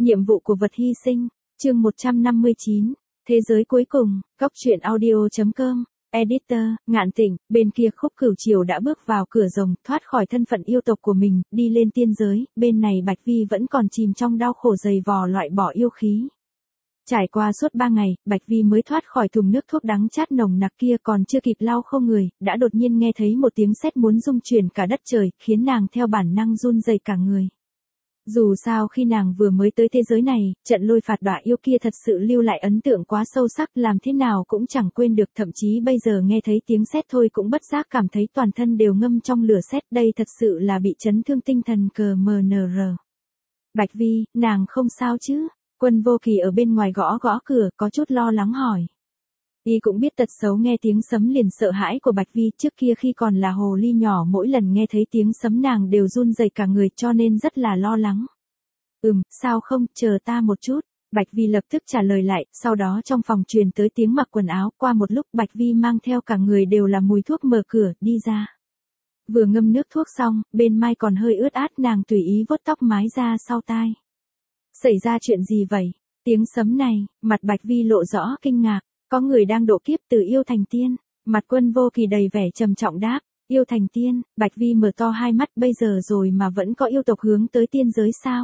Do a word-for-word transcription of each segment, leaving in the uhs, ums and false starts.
Nhiệm vụ của vật hy sinh, chương một trăm năm mươi chín, thế giới cuối cùng, góc truyện audio chấm com, editor, Ngạn Tịnh, bên kia Khúc Cửu Triều đã bước vào cửa rồng, thoát khỏi thân phận yêu tộc của mình, đi lên tiên giới, bên này Bạch Vi vẫn còn chìm trong đau khổ dày vò loại bỏ yêu khí. Trải qua suốt ba ngày, Bạch Vi mới thoát khỏi thùng nước thuốc đắng chát nồng nặc kia, còn chưa kịp lau khô người, đã đột nhiên nghe thấy một tiếng sét muốn rung chuyển cả đất trời, khiến nàng theo bản năng run rẩy cả người. Dù sao khi nàng vừa mới tới thế giới này, trận lôi phạt đọa yêu kia thật sự lưu lại ấn tượng quá sâu sắc, làm thế nào cũng chẳng quên được, thậm chí bây giờ nghe thấy tiếng sét thôi cũng bất giác cảm thấy toàn thân đều ngâm trong lửa sét, đây thật sự là bị chấn thương tinh thần cờ mờ nờ rờ. Bạch Vi, nàng không sao chứ? Quân Vô Kỳ ở bên ngoài gõ gõ cửa, có chút lo lắng hỏi. Y cũng biết tật xấu nghe tiếng sấm liền sợ hãi của Bạch Vi, trước kia khi còn là hồ ly nhỏ mỗi lần nghe thấy tiếng sấm nàng đều run rẩy cả người, cho nên rất là lo lắng. Ừm, sao không, chờ ta một chút. Bạch Vi lập tức trả lời lại, sau đó trong phòng truyền tới tiếng mặc quần áo, qua một lúc Bạch Vi mang theo cả người đều là mùi thuốc mở cửa, đi ra. Vừa ngâm nước thuốc xong, bên mai còn hơi ướt át, nàng tùy ý vuốt tóc mái ra sau tai. Xảy ra chuyện gì vậy? Tiếng sấm này, mặt Bạch Vi lộ rõ kinh ngạc. Có người đang độ kiếp từ yêu thành tiên. Mặt Quân Vô Kỳ đầy vẻ trầm trọng đáp, yêu thành tiên. Bạch Vi mở to hai mắt, bây giờ rồi mà vẫn có yêu tộc hướng tới tiên giới sao?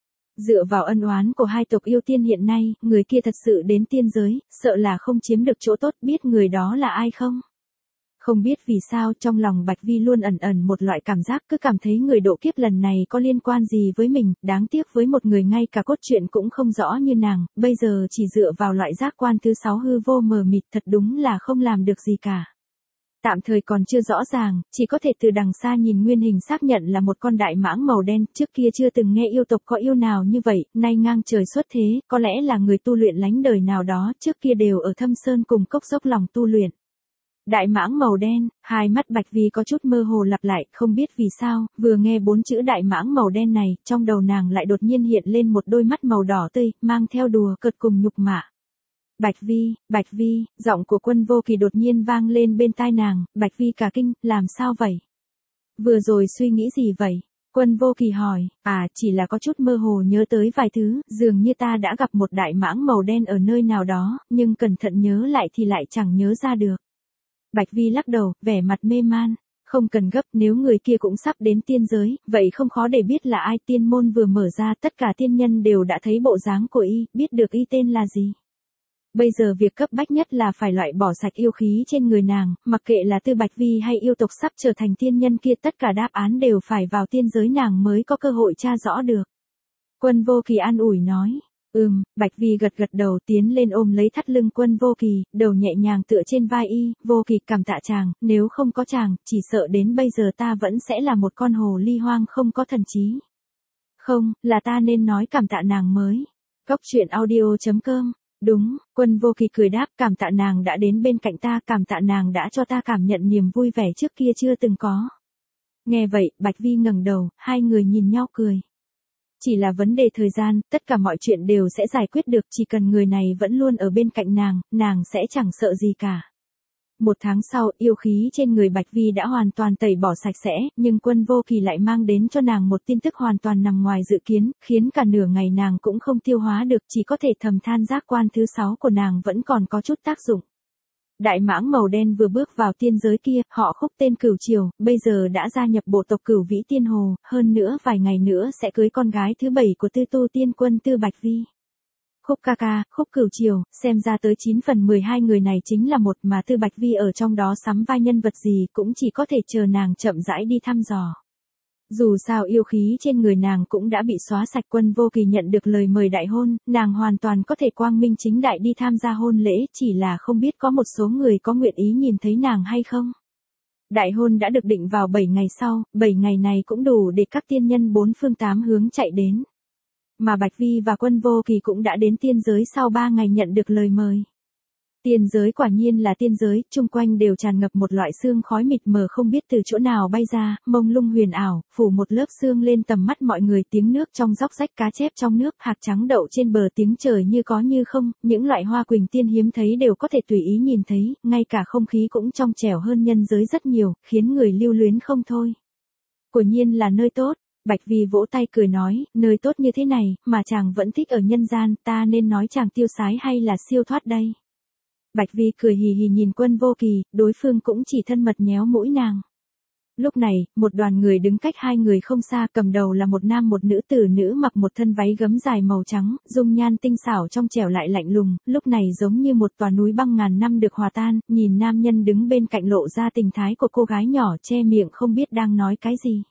Dựa vào ân oán của hai tộc yêu tiên hiện nay, người kia thật sự đến tiên giới, sợ là không chiếm được chỗ tốt, biết người đó là ai không? Không biết vì sao trong lòng Bạch Vi luôn ẩn ẩn một loại cảm giác, cứ cảm thấy người độ kiếp lần này có liên quan gì với mình, đáng tiếc với một người ngay cả cốt truyện cũng không rõ như nàng, bây giờ chỉ dựa vào loại giác quan thứ sáu hư vô mờ mịt, thật đúng là không làm được gì cả. Tạm thời còn chưa rõ ràng, chỉ có thể từ đằng xa nhìn nguyên hình xác nhận là một con đại mãng màu đen, trước kia chưa từng nghe yêu tộc có yêu nào như vậy, nay ngang trời xuất thế, có lẽ là người tu luyện lánh đời nào đó, trước kia đều ở thâm sơn cùng cốc dốc lòng tu luyện. Đại mãng màu đen, hai mắt Bạch Vi có chút mơ hồ lặp lại, không biết vì sao, vừa nghe bốn chữ đại mãng màu đen này, trong đầu nàng lại đột nhiên hiện lên một đôi mắt màu đỏ tươi, mang theo đùa cợt cùng nhục mạ. Bạch Vi, Bạch Vi, giọng của Quân Vô Kỳ đột nhiên vang lên bên tai nàng, Bạch Vi cả kinh, làm sao vậy? Vừa rồi suy nghĩ gì vậy? Quân Vô Kỳ hỏi, à, chỉ là có chút mơ hồ nhớ tới vài thứ, dường như ta đã gặp một đại mãng màu đen ở nơi nào đó, nhưng cẩn thận nhớ lại thì lại chẳng nhớ ra được. Bạch Vi lắc đầu, vẻ mặt mê man, không cần gấp, nếu người kia cũng sắp đến tiên giới, vậy không khó để biết là ai. Tiên môn vừa mở ra, tất cả tiên nhân đều đã thấy bộ dáng của y, biết được y tên là gì. Bây giờ việc cấp bách nhất là phải loại bỏ sạch yêu khí trên người nàng, mặc kệ là Tư Bạch Vi hay yêu tộc sắp trở thành tiên nhân kia, tất cả đáp án đều phải vào tiên giới nàng mới có cơ hội tra rõ được. Quân Vô Kỳ an ủi nói. Ừm, Bạch Vi gật gật đầu, tiến lên ôm lấy thắt lưng Quân Vô Kỳ, đầu nhẹ nhàng tựa trên vai y. Vô Kỳ, cảm tạ chàng, nếu không có chàng, chỉ sợ đến bây giờ ta vẫn sẽ là một con hồ ly hoang không có thần trí. Không, là ta nên nói cảm tạ nàng mới. Góc truyện audio chấm com. Đúng, Quân Vô Kỳ cười đáp, cảm tạ nàng đã đến bên cạnh ta, cảm tạ nàng đã cho ta cảm nhận niềm vui vẻ trước kia chưa từng có. Nghe vậy, Bạch Vi ngẩng đầu, hai người nhìn nhau cười. Chỉ là vấn đề thời gian, tất cả mọi chuyện đều sẽ giải quyết được, chỉ cần người này vẫn luôn ở bên cạnh nàng, nàng sẽ chẳng sợ gì cả. Một tháng sau, yêu khí trên người Bạch Vi đã hoàn toàn tẩy bỏ sạch sẽ, nhưng Quân Vô Kỳ lại mang đến cho nàng một tin tức hoàn toàn nằm ngoài dự kiến, khiến cả nửa ngày nàng cũng không tiêu hóa được, chỉ có thể thầm than giác quan thứ sáu của nàng vẫn còn có chút tác dụng. Đại mãng màu đen vừa bước vào tiên giới kia, họ Khúc tên Cửu Triều, bây giờ đã gia nhập bộ tộc Cửu Vĩ Tiên Hồ, hơn nữa vài ngày nữa sẽ cưới con gái thứ bảy của Tư Tu Tiên Quân Tư Bạch Vi. Khúc ca ca, Khúc Cửu Triều, xem ra tới chín phần mười hai người này chính là một, mà Tư Bạch Vi ở trong đó sắm vai nhân vật gì cũng chỉ có thể chờ nàng chậm rãi đi thăm dò. Dù sao yêu khí trên người nàng cũng đã bị xóa sạch. Quân Vô Kỳ nhận được lời mời đại hôn, nàng hoàn toàn có thể quang minh chính đại đi tham gia hôn lễ, chỉ là không biết có một số người có nguyện ý nhìn thấy nàng hay không. Đại hôn đã được định vào bảy ngày sau, bảy ngày này cũng đủ để các tiên nhân bốn phương tám hướng chạy đến. Mà Bạch Vi và Quân Vô Kỳ cũng đã đến tiên giới sau ba ngày nhận được lời mời. Tiên giới quả nhiên là tiên giới, chung quanh đều tràn ngập một loại sương khói mịt mờ không biết từ chỗ nào bay ra, mông lung huyền ảo, phủ một lớp sương lên tầm mắt mọi người, tiếng nước trong róc rách, cá chép trong nước, hạt trắng đậu trên bờ, tiếng trời như có như không, những loại hoa quỳnh tiên hiếm thấy đều có thể tùy ý nhìn thấy, ngay cả không khí cũng trong trẻo hơn nhân giới rất nhiều, khiến người lưu luyến không thôi. Quả nhiên là nơi tốt. Bạch Vi vỗ tay cười nói, nơi tốt như thế này, mà chàng vẫn thích ở nhân gian, ta nên nói chàng tiêu sái hay là siêu thoát đây. Bạch Vi cười hì hì nhìn Quân Vô Kỳ, đối phương cũng chỉ thân mật nhéo mũi nàng. Lúc này, một đoàn người đứng cách hai người không xa, cầm đầu là một nam một nữ, tử nữ mặc một thân váy gấm dài màu trắng, dung nhan tinh xảo trong trẻo lại lạnh lùng, lúc này giống như một tòa núi băng ngàn năm được hòa tan, nhìn nam nhân đứng bên cạnh lộ ra tình thái của cô gái nhỏ che miệng không biết đang nói cái gì.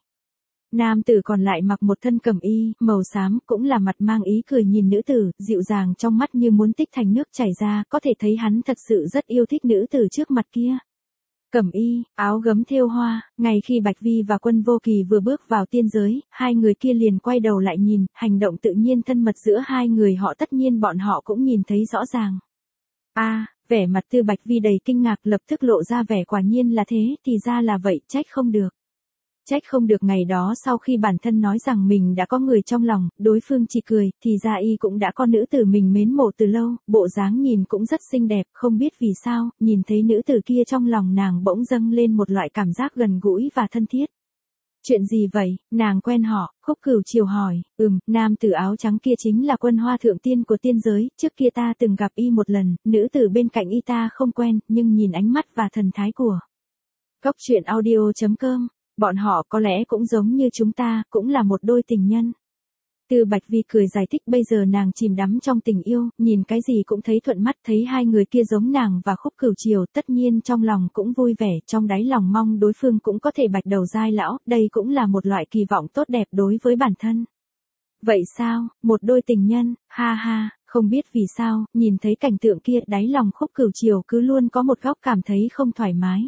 Nam tử còn lại mặc một thân cẩm y, màu xám, cũng là mặt mang ý cười nhìn nữ tử, dịu dàng trong mắt như muốn tích thành nước chảy ra, có thể thấy hắn thật sự rất yêu thích nữ tử trước mặt kia. Cẩm y, áo gấm thêu hoa, ngay khi Bạch Vi và Quân Vô Kỳ vừa bước vào tiên giới, hai người kia liền quay đầu lại nhìn, hành động tự nhiên thân mật giữa hai người họ tất nhiên bọn họ cũng nhìn thấy rõ ràng. A, à, vẻ mặt Tư Bạch Vi đầy kinh ngạc lập tức lộ ra vẻ quả nhiên là thế, thì ra là vậy, trách không được. Trách không được ngày đó sau khi bản thân nói rằng mình đã có người trong lòng, đối phương chỉ cười, thì ra y cũng đã có nữ tử mình mến mộ từ lâu, bộ dáng nhìn cũng rất xinh đẹp, không biết vì sao, nhìn thấy nữ tử kia trong lòng nàng bỗng dâng lên một loại cảm giác gần gũi và thân thiết. Chuyện gì vậy, nàng quen họ, Khúc Cửu Triều hỏi, ừm, nam tử áo trắng kia chính là Quân Hoa thượng tiên của tiên giới, trước kia ta từng gặp y một lần, nữ tử bên cạnh y ta không quen, nhưng nhìn ánh mắt và thần thái của. Cốc truyện audio chấm com. Bọn họ có lẽ cũng giống như chúng ta, cũng là một đôi tình nhân. Tư Bạch Vi cười giải thích bây giờ nàng chìm đắm trong tình yêu, nhìn cái gì cũng thấy thuận mắt, thấy hai người kia giống nàng và Khúc Cửu Triều, tất nhiên trong lòng cũng vui vẻ, trong đáy lòng mong đối phương cũng có thể bạch đầu giai lão, đây cũng là một loại kỳ vọng tốt đẹp đối với bản thân. Vậy sao, một đôi tình nhân, ha ha, không biết vì sao, nhìn thấy cảnh tượng kia, đáy lòng Khúc Cửu Triều cứ luôn có một góc cảm thấy không thoải mái.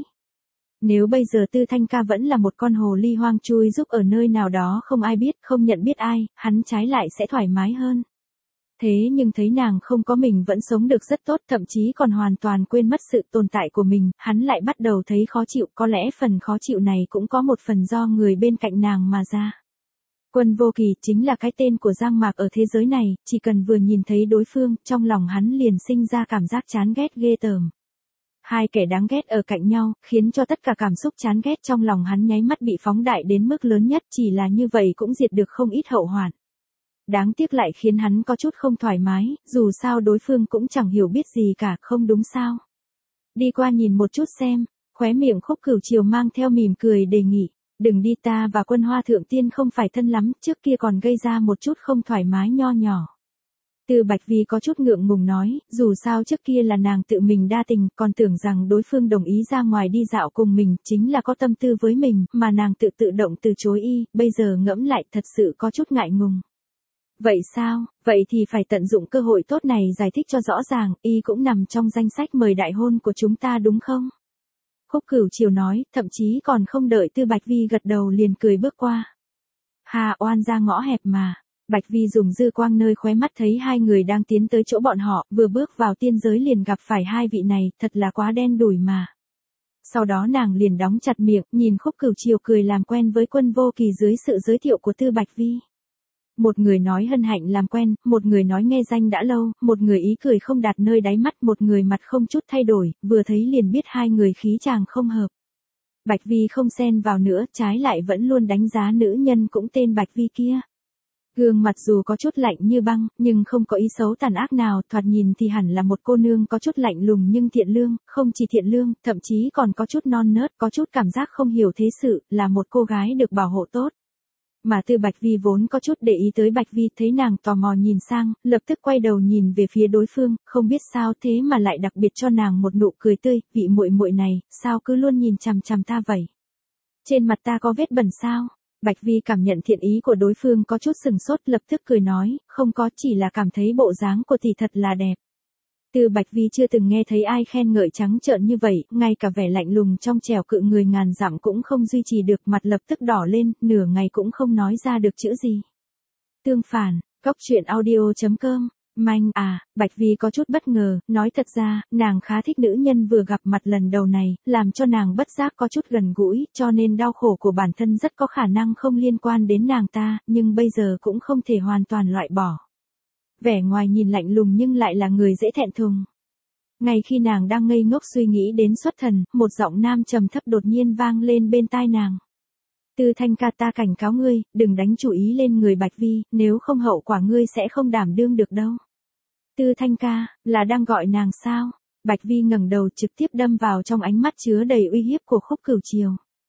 Nếu bây giờ Tư Thanh Ca vẫn là một con hồ ly hoang chui giúp ở nơi nào đó không ai biết, không nhận biết ai, hắn trái lại sẽ thoải mái hơn. Thế nhưng thấy nàng không có mình vẫn sống được rất tốt, thậm chí còn hoàn toàn quên mất sự tồn tại của mình, hắn lại bắt đầu thấy khó chịu, có lẽ phần khó chịu này cũng có một phần do người bên cạnh nàng mà ra. Quân Vô Kỳ chính là cái tên của Giang Mạc ở thế giới này, chỉ cần vừa nhìn thấy đối phương, trong lòng hắn liền sinh ra cảm giác chán ghét ghê tởm. Hai kẻ đáng ghét ở cạnh nhau, khiến cho tất cả cảm xúc chán ghét trong lòng hắn nháy mắt bị phóng đại đến mức lớn nhất, chỉ là như vậy cũng diệt được không ít hậu hoạn. Đáng tiếc lại khiến hắn có chút không thoải mái, dù sao đối phương cũng chẳng hiểu biết gì cả, không đúng sao. Đi qua nhìn một chút xem, khóe miệng Khúc Cửu Triều mang theo mỉm cười đề nghị, đừng đi, ta và Quân Hoa thượng tiên không phải thân lắm, trước kia còn gây ra một chút không thoải mái nho nhỏ. Tư Bạch Vi có chút ngượng ngùng nói, dù sao trước kia là nàng tự mình đa tình, còn tưởng rằng đối phương đồng ý ra ngoài đi dạo cùng mình, chính là có tâm tư với mình, mà nàng tự tự động từ chối y, bây giờ ngẫm lại thật sự có chút ngại ngùng. Vậy sao, vậy thì phải tận dụng cơ hội tốt này giải thích cho rõ ràng, y cũng nằm trong danh sách mời đại hôn của chúng ta đúng không? Khúc Cửu Triều nói, thậm chí còn không đợi Tư Bạch Vi gật đầu liền cười bước qua. Hà oan ra ngõ hẹp mà. Bạch Vi dùng dư quang nơi khóe mắt thấy hai người đang tiến tới chỗ bọn họ, vừa bước vào tiên giới liền gặp phải hai vị này, thật là quá đen đủi mà. Sau đó nàng liền đóng chặt miệng, nhìn Khúc Cửu Triều cười làm quen với Quân Vô Kỳ dưới sự giới thiệu của Tư Bạch Vi. Một người nói hân hạnh làm quen, một người nói nghe danh đã lâu, một người ý cười không đạt nơi đáy mắt, một người mặt không chút thay đổi, vừa thấy liền biết hai người khí chàng không hợp. Bạch Vi không xen vào nữa, trái lại vẫn luôn đánh giá nữ nhân cũng tên Bạch Vi kia. Gương mặt dù có chút lạnh như băng, nhưng không có ý xấu tàn ác nào, thoạt nhìn thì hẳn là một cô nương có chút lạnh lùng nhưng thiện lương, không chỉ thiện lương, thậm chí còn có chút non nớt, có chút cảm giác không hiểu thế sự, là một cô gái được bảo hộ tốt. Mà Tư Bạch Vi vốn có chút để ý tới Bạch Vi, thấy nàng tò mò nhìn sang, lập tức quay đầu nhìn về phía đối phương, không biết sao thế mà lại đặc biệt cho nàng một nụ cười tươi, vị muội muội này, sao cứ luôn nhìn chằm chằm ta vậy? Trên mặt ta có vết bẩn sao? Bạch Vi cảm nhận thiện ý của đối phương có chút sừng sốt, lập tức cười nói, không có, chỉ là cảm thấy bộ dáng của tỷ thật là đẹp. Tư Bạch Vi chưa từng nghe thấy ai khen ngợi trắng trợn như vậy, ngay cả vẻ lạnh lùng trong trẻo cự người ngàn dặm cũng không duy trì được, mặt lập tức đỏ lên, nửa ngày cũng không nói ra được chữ gì. Tương phản, cốc truyện audio chấm com. Manh à, Bạch Vi có chút bất ngờ, nói thật ra, nàng khá thích nữ nhân vừa gặp mặt lần đầu này, làm cho nàng bất giác có chút gần gũi, cho nên đau khổ của bản thân rất có khả năng không liên quan đến nàng ta, nhưng bây giờ cũng không thể hoàn toàn loại bỏ. Vẻ ngoài nhìn lạnh lùng nhưng lại là người dễ thẹn thùng. Ngay khi nàng đang ngây ngốc suy nghĩ đến xuất thần, một giọng nam trầm thấp đột nhiên vang lên bên tai nàng. Tư Thanh ca, ta cảnh cáo ngươi, đừng đánh chủ ý lên người Bạch Vi, nếu không hậu quả ngươi sẽ không đảm đương được đâu. Tư Thanh ca, là đang gọi nàng sao? Bạch Vi ngẩng đầu trực tiếp đâm vào trong ánh mắt chứa đầy uy hiếp của Khúc Cửu Triều.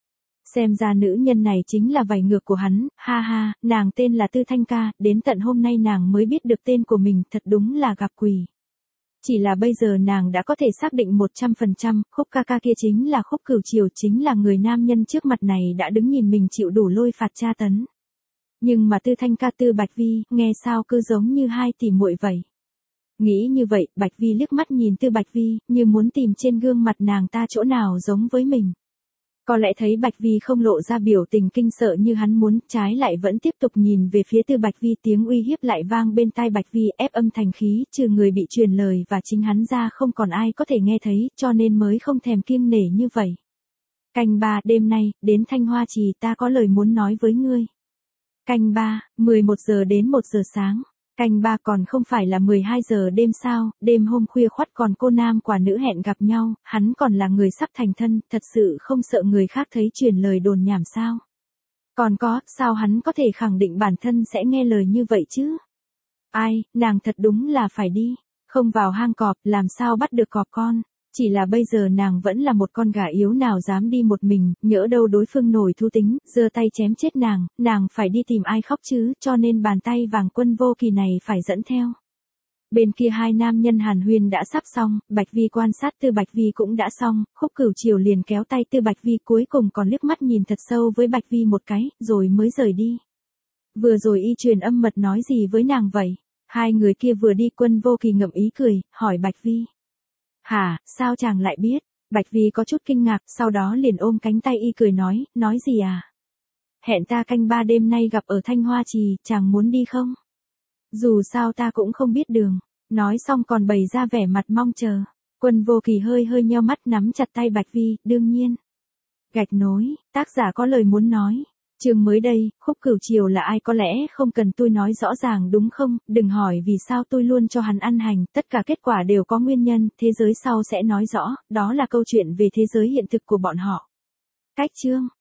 Xem ra nữ nhân này chính là vảy ngược của hắn, ha ha, nàng tên là Tư Thanh ca, đến tận hôm nay nàng mới biết được tên của mình, thật đúng là gặp quỷ. Chỉ là bây giờ nàng đã có thể xác định một trăm phần trăm, Khúc ca ca kia chính là Khúc Cửu Triều, chính là người nam nhân trước mặt này đã đứng nhìn mình chịu đủ lôi phạt tra tấn. Nhưng mà Tư Thanh ca, Tư Bạch Vi, nghe sao cứ giống như hai tỷ muội vậy. Nghĩ như vậy, Bạch Vi liếc mắt nhìn Tư Bạch Vi, như muốn tìm trên gương mặt nàng ta chỗ nào giống với mình. Có lẽ thấy Bạch Vi không lộ ra biểu tình kinh sợ như hắn muốn, trái lại vẫn tiếp tục nhìn về phía Tư Bạch Vi, tiếng uy hiếp lại vang bên tai Bạch Vi, ép âm thành khí, trừ người bị truyền lời và chính hắn ra không còn ai có thể nghe thấy, cho nên mới không thèm kiêng nể như vậy. Canh ba, đêm nay, đến Thanh Hoa Trì, ta có lời muốn nói với ngươi. Canh ba, mười một giờ đến một giờ sáng. Canh ba, còn không phải là mười hai giờ đêm sao, đêm hôm khuya khoắt còn cô nam quả nữ hẹn gặp nhau, hắn còn là người sắp thành thân, thật sự không sợ người khác thấy truyền lời đồn nhảm sao. Còn có, sao hắn có thể khẳng định bản thân sẽ nghe lời như vậy chứ? Ai, nàng thật đúng là phải đi, không vào hang cọp, làm sao bắt được cọp con. Chỉ là bây giờ nàng vẫn là một con gà yếu nào dám đi một mình, nhỡ đâu đối phương nổi thú tính, giơ tay chém chết nàng, nàng phải đi tìm ai khóc chứ, cho nên bàn tay vàng Quân Vô Kỳ này phải dẫn theo. Bên kia hai nam nhân hàn huyên đã sắp xong, Bạch Vi quan sát Tư Bạch Vi cũng đã xong, Khúc Cửu Triều liền kéo tay Tư Bạch Vi, cuối cùng còn liếc mắt nhìn thật sâu với Bạch Vi một cái, rồi mới rời đi. Vừa rồi y truyền âm mật nói gì với nàng vậy? Hai người kia vừa đi, Quân Vô Kỳ ngậm ý cười, hỏi Bạch Vi. Hả, sao chàng lại biết? Bạch Vi có chút kinh ngạc, sau đó liền ôm cánh tay y cười nói, nói gì à? Hẹn ta canh ba đêm nay gặp ở Thanh Hoa Trì, chàng muốn đi không? Dù sao ta cũng không biết đường. Nói xong còn bày ra vẻ mặt mong chờ. Quân Vô Kỳ hơi hơi nheo mắt nắm chặt tay Bạch Vi, đương nhiên. Gạch nối, tác giả có lời muốn nói. Chương mới đây, Khúc Cửu Triều là ai có lẽ không cần tôi nói rõ ràng đúng không, đừng hỏi vì sao tôi luôn cho hắn ăn hành, tất cả kết quả đều có nguyên nhân, thế giới sau sẽ nói rõ, đó là câu chuyện về thế giới hiện thực của bọn họ. Cách chương